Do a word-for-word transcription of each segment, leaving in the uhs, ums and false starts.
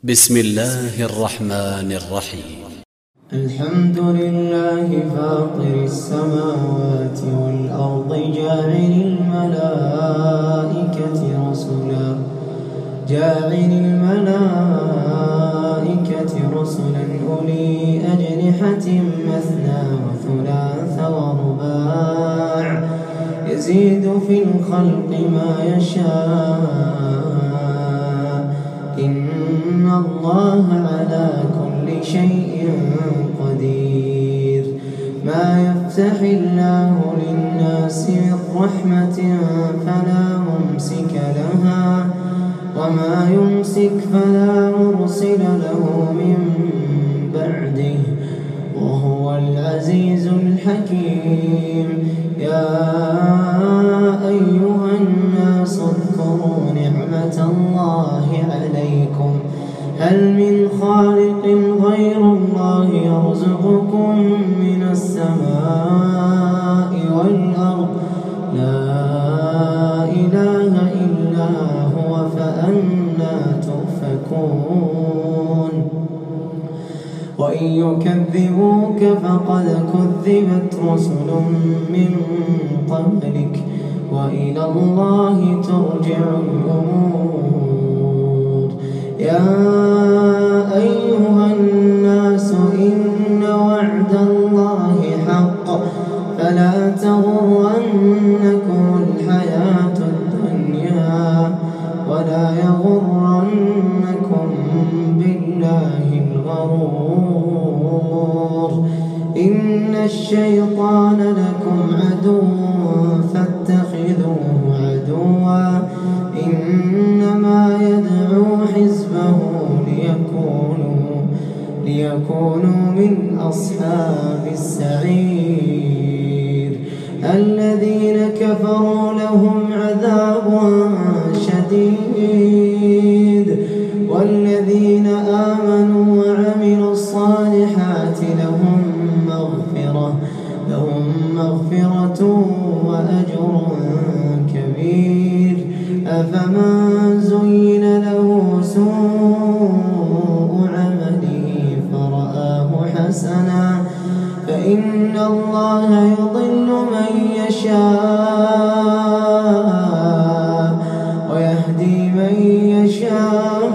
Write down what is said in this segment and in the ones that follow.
بسم الله الرحمن الرحيم. الحمد لله فاطر السماوات والأرض جاعل الملائكة رسلا جاعل الملائكة رسلا أولي أجنحة مثنى وثلاث ورباع يزيد في الخلق ما يشاء إن الله على كل شيء قدير. ما يفتح الله للناس من رحمة فلا ممسك لها وما يمسك فلا مرسل له من بعده وهو العزيز الحكيم. يا أيها الناس اذكروا نعمة الله عليكم هل من خالق غير الله يرزقكم من السماء والأرض لا إله إلا هو فأنى تؤفكون. وإن يكذبوك فقد كذبت رسل من قبلك وإلى الله ترجع الأمور. يا أيها الناس إن وعد الله حق فلا تغرنكم الحياة الدنيا ولا يغرنكم بالله الغرور. إن الشيطان لكم عدو فاتخذوه عدوا إنما يدعو حزبه ليكونوا ليكونوا من أصحاب السعير. الذين كفروا لهم عذاب شديد والذين آمنوا وعملوا الصالحات لهم مغفرة لهم مغفرة وأجر كبير. أفمن زين له سوء عمله فرآه حسنا فإن الله يضل من يشاء ويهدي من يشاء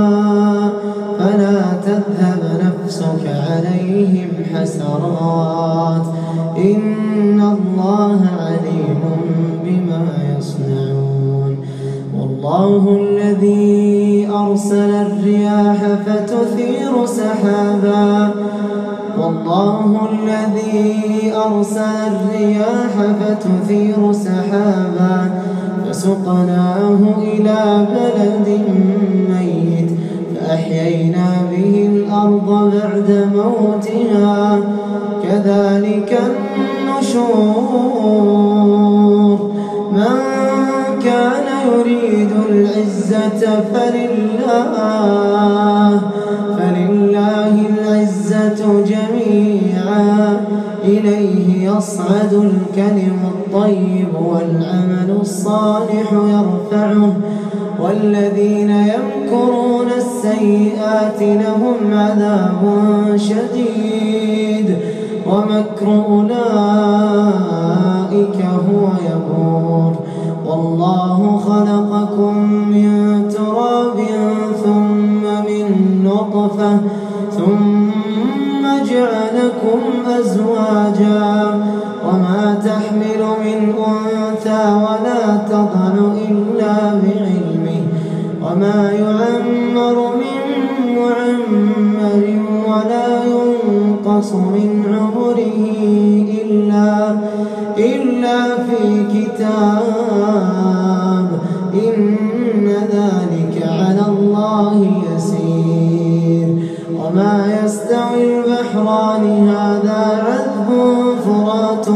فلا تذهب نفسك عليهم حسرات إن الله عليم بما يصنعون. والله الذي أرسل الرياح فتثير سحابا والله الذي أرسل الرياح فتثير سحابا فسقناه إلى بلد ميت فأحيينا به الأرض بعد موتها كذلك النشور. من كان يريد العزة فلله فلله العزة جميعا إليه يصعد الكلم الطيب والعمل الصالح يرفعه والذين يمكرون السيئات لهم عذاب شديد ومكر أولئك هو يبور. والله خلقكم من تراب ثم من نطفة ثم جعلكم أزواجا وما تحمل من أنثى ولا تضع إلا بعلمه وما يعمر من معمر ولا ينقص من عمره إلا إلا في كتاب إن ذلك على الله يسير. وما يستوي البحران هذا عذب فرات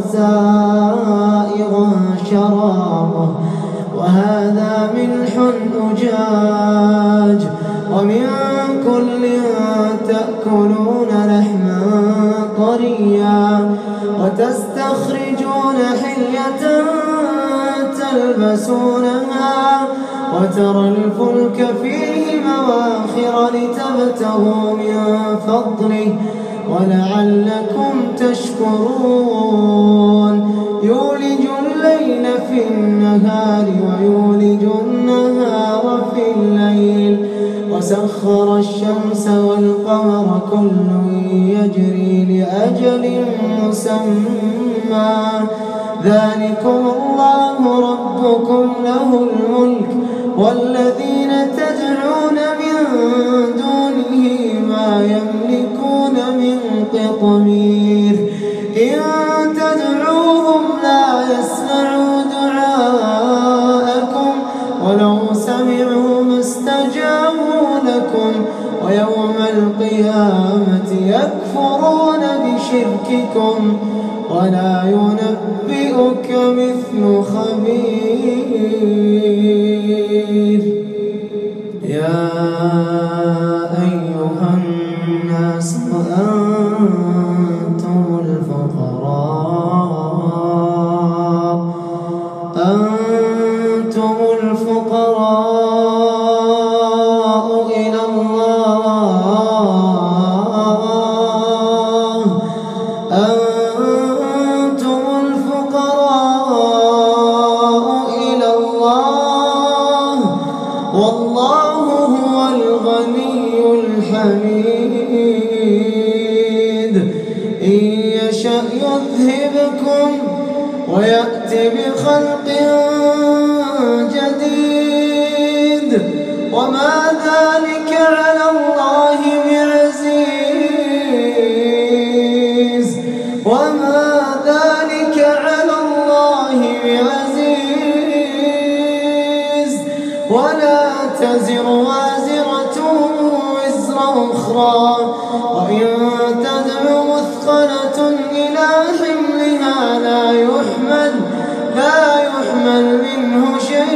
سائغ شرابه وهذا ملح أجاج ومن كل تأكلون لحما طريا وتستخرجون حلية تلبسونها وترى الفلك فيه الأواخر لتبتغوا من فضله ولعلكم تشكرون يولج الليل في النهار ويولج النهار في الليل وسخر الشمس والقمر كل يجري لأجل مسمى ذلكم الله ربكم له الملك والذين تدعون من دونه ما يملكون من قطمير إن تدعوهم لا يسمعوا دعاءكم ولو سمعوا ما استجابوا لكم ويوم القيامة يكفرون بشرككم ولا ينبئك مثل خبير يا أيها الناس أنتم الفقراء أنتم الفقراء إلى الله أنتم الفقراء إلى الله والله هو الغني الحميد إن يشأ يذهبكم ويأتي بخلق جديد وما ذلك على الله بعزيز وما ذلك على الله بعزيز ولا تزر وازرة وزر أخرى وإن تدع مثقلة إلى حملها لا يحمل لا يحمل منه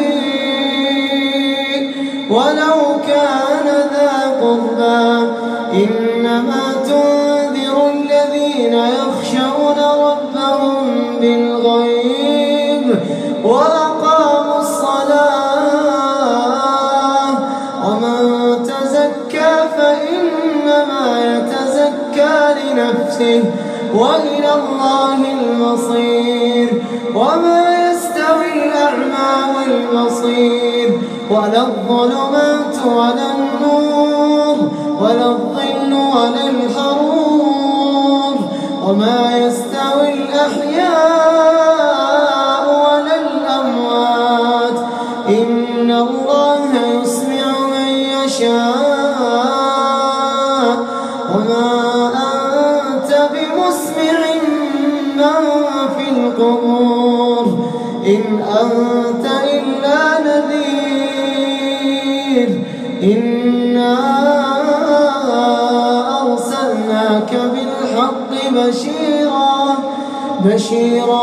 شيء ولو كان ذا قربى إنما تنذر الذين يخشون ربهم بالغيب وأقاموا الصلاة ومن تزكى فإنما يتزكى لنفسه وإلى الله المصير وما يستوي الأعمى والبصير ولا الظلمات ولا النور ولا الظل ولا الحرور وما يستوي الأحياء ولا الأموات إن الله يسمع من يشاء وما أنت بمسمع من في القبور إن أنت إلا نذير إنا أرسلناك بالحق بشيرا بشيرا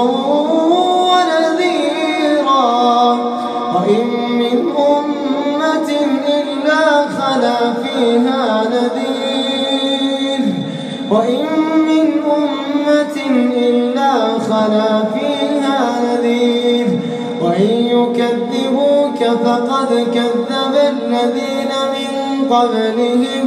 ونذيرا وإن من أمة إلا خلا فيها نذير وإن من أمة إلا خلا فيها نذير وإن يكذبوك فقد كذب الذين من قبلهم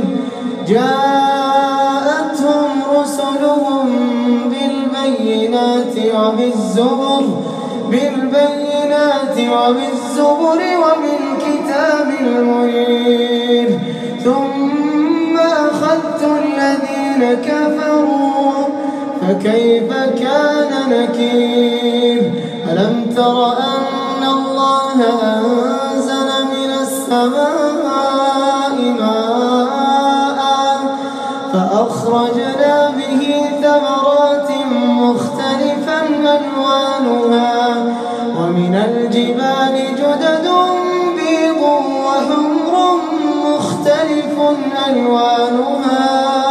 جاءتهم رسلهم بالبينات وبالزبر بالبينات وبالزبر وبالكتاب المنير ثم أخذت الذين كفروا فكيف كان نكير ألم تر أن الله أنزل من السماء ماء فأخرجنا به ثمرات مختلفا ألوانها ومن الجبال جدد بيض وحمر مختلف ألوانها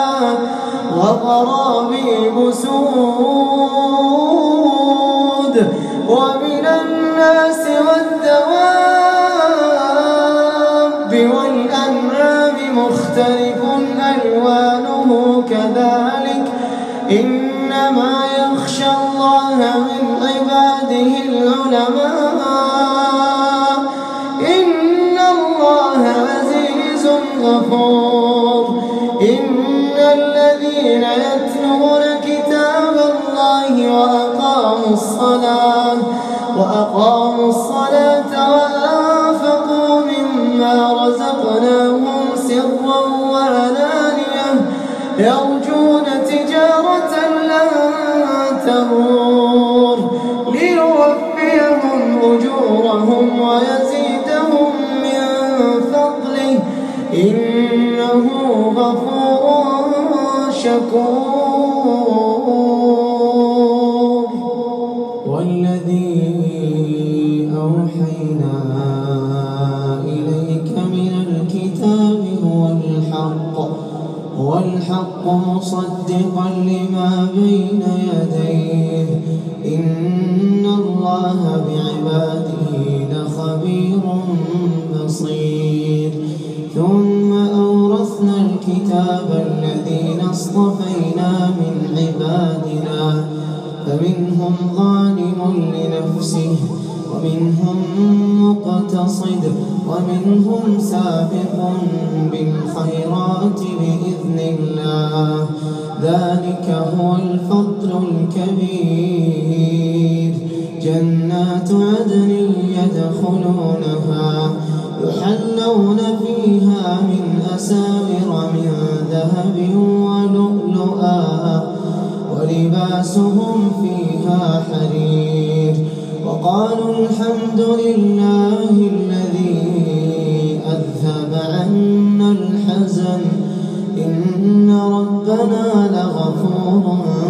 وغرابيب سود ومن الناس والدواب والأنعام مختلف ألوانه كذلك إنما يخشى الله من عباده العلماء إن الله عزيز شكور. إن الذين يتلون كتاب الله وأقاموا الصلاة وأقاموا الصلاة وأنفقوا مما رزقناهم سرا وعلانية يرجون تجارة لن تبور ليوفيهم أجورهم ويزيدهم من فضله إنه غفور شكور. والذي أوحينا إليك من الكتاب هو الحق هو الحق مصدقا لما بين يديه إن الله بعباده لخبير بصير. ثم أورثنا الكتاب الذين اصطفينا من عبادنا فمنهم ظالم لنفسه ومنهم مقتصد ومنهم سابق بالخيرات بإذن الله ذلك هو الفضل الكبير. جنات عدن يدخلونها يحلون فيها من أساور من ذهب ولؤلؤا ولباسهم فيها حرير. وقالوا الحمد لله الذي أذهب عنا الحزن إن ربنا لغفور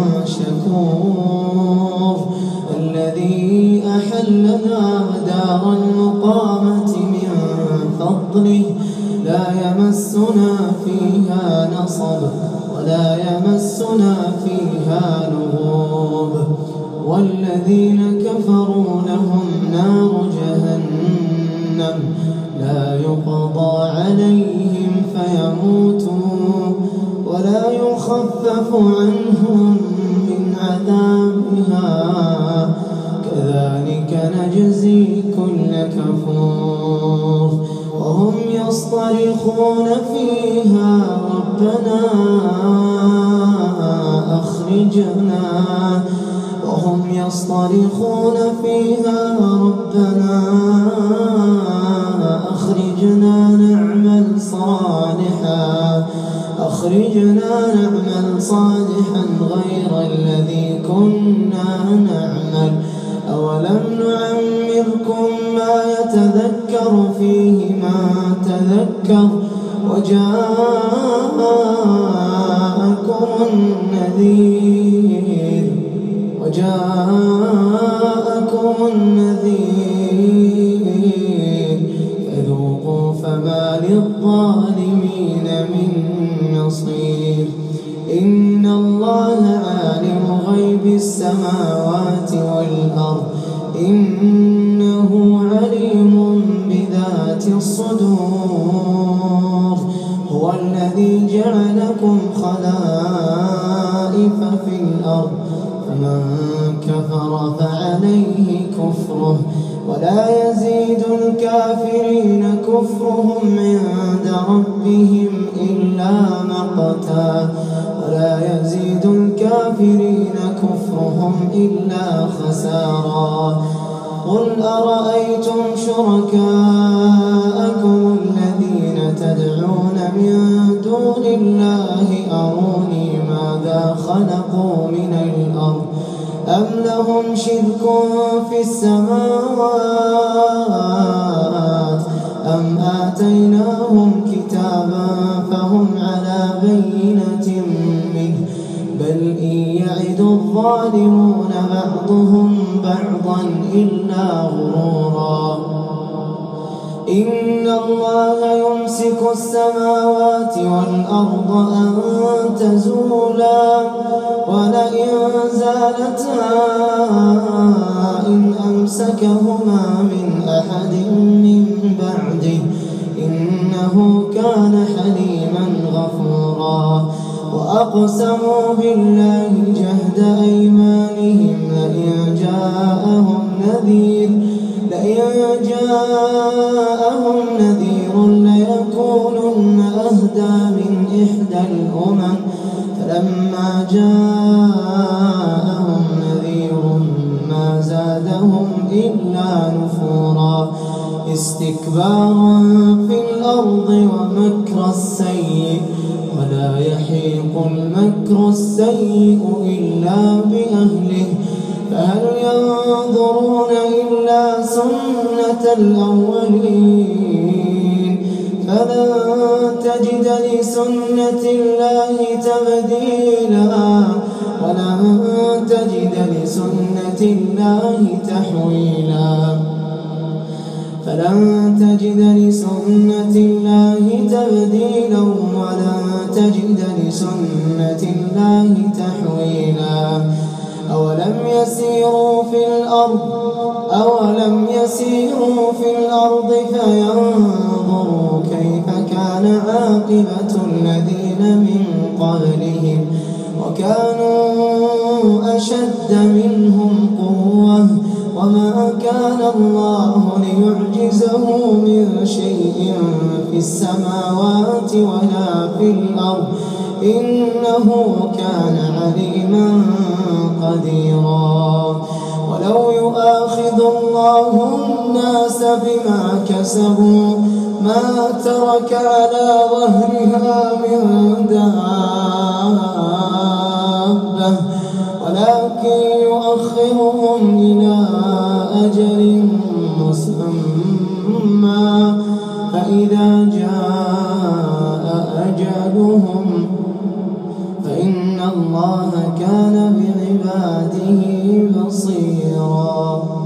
شكور. الذي أحلنا دار المقامة من فضله لا يمسنا فيها نصب ولا يمسنا فيها لغوب. والذين كفروا لهم نار جهنم لا يقضى عليهم فيموتوا ولا يخفف عنهم من عذابها كذلك نجزي كل كفور. وهم يصطرخون فيها ربنا أخرجنا وهم يصطرخون فيها ربنا أخرجنا نعمل صالحا أخرجنا نعمل صالحا غير الذي كنا نعمل أولم نعمركم ما يتذكر فيه من تذكر وجاءكم النذير وجاءكم النذير فذوقوا فما للظالمين من نصير. إن الله عالم غيب السماوات والأرض إنه عليم بذات الصدور. هو الذي جعلكم خلائف في الأرض فمن كفر فعليه كفره ولا يزيد الكافرين كفرهم عند ربهم إلا مقتا ولا يزيد الكافرين كفرهم إلا خسارا. قل أرأيتم شركاءكم الذين تدعون من دون الله أروني ماذا خلقوا من الأرض أم لهم شرك في السماوات أم آتيناهم كتابا فهم على بينة منه بل إن يعد الظالمون بعضهم بعضا إلا غرورا. إن الله يمسك السماوات والأرض أن تزولا ولئن زالتا إن أمسكهما من أحد من بعده إنه كان حليما غفورا. وأقسموا بالله جهد أيمانهم لئن جاءهم نذير لئن جاءهم نذير ليكونن أهدى من إحدى الأمم فلما جاءهم نذير ما زادهم إلا نفورا استكبارا في الأرض ومكر السيء ولا يحيق المكر السيء إلا بأهله فهل ينظرون إلا سنة الأولين فلن تجد لسنة الله تبديلا ولن تجد لسنة الله تحويلا فلن تجد لسنة الله تبديلا ولن تجد لسنة الله تحويلا أولم يسيروا في الأرض أولم يسيروا في الأرض فينظروا كيف كان عاقبة الذين من قبلهم وكانوا أشد منهم قوة وما كان الله ليعجزه من شيء في السماوات ولا في الأرض إنه كان عليما قديرا ولو يؤاخذ الله الناس بما كسبوا ما ترك على ظهرها من دابة ولكن يؤخرهم إلى أجل مسمى فإذا جاء أجلهم فإن الله كان بعباده بصيرا.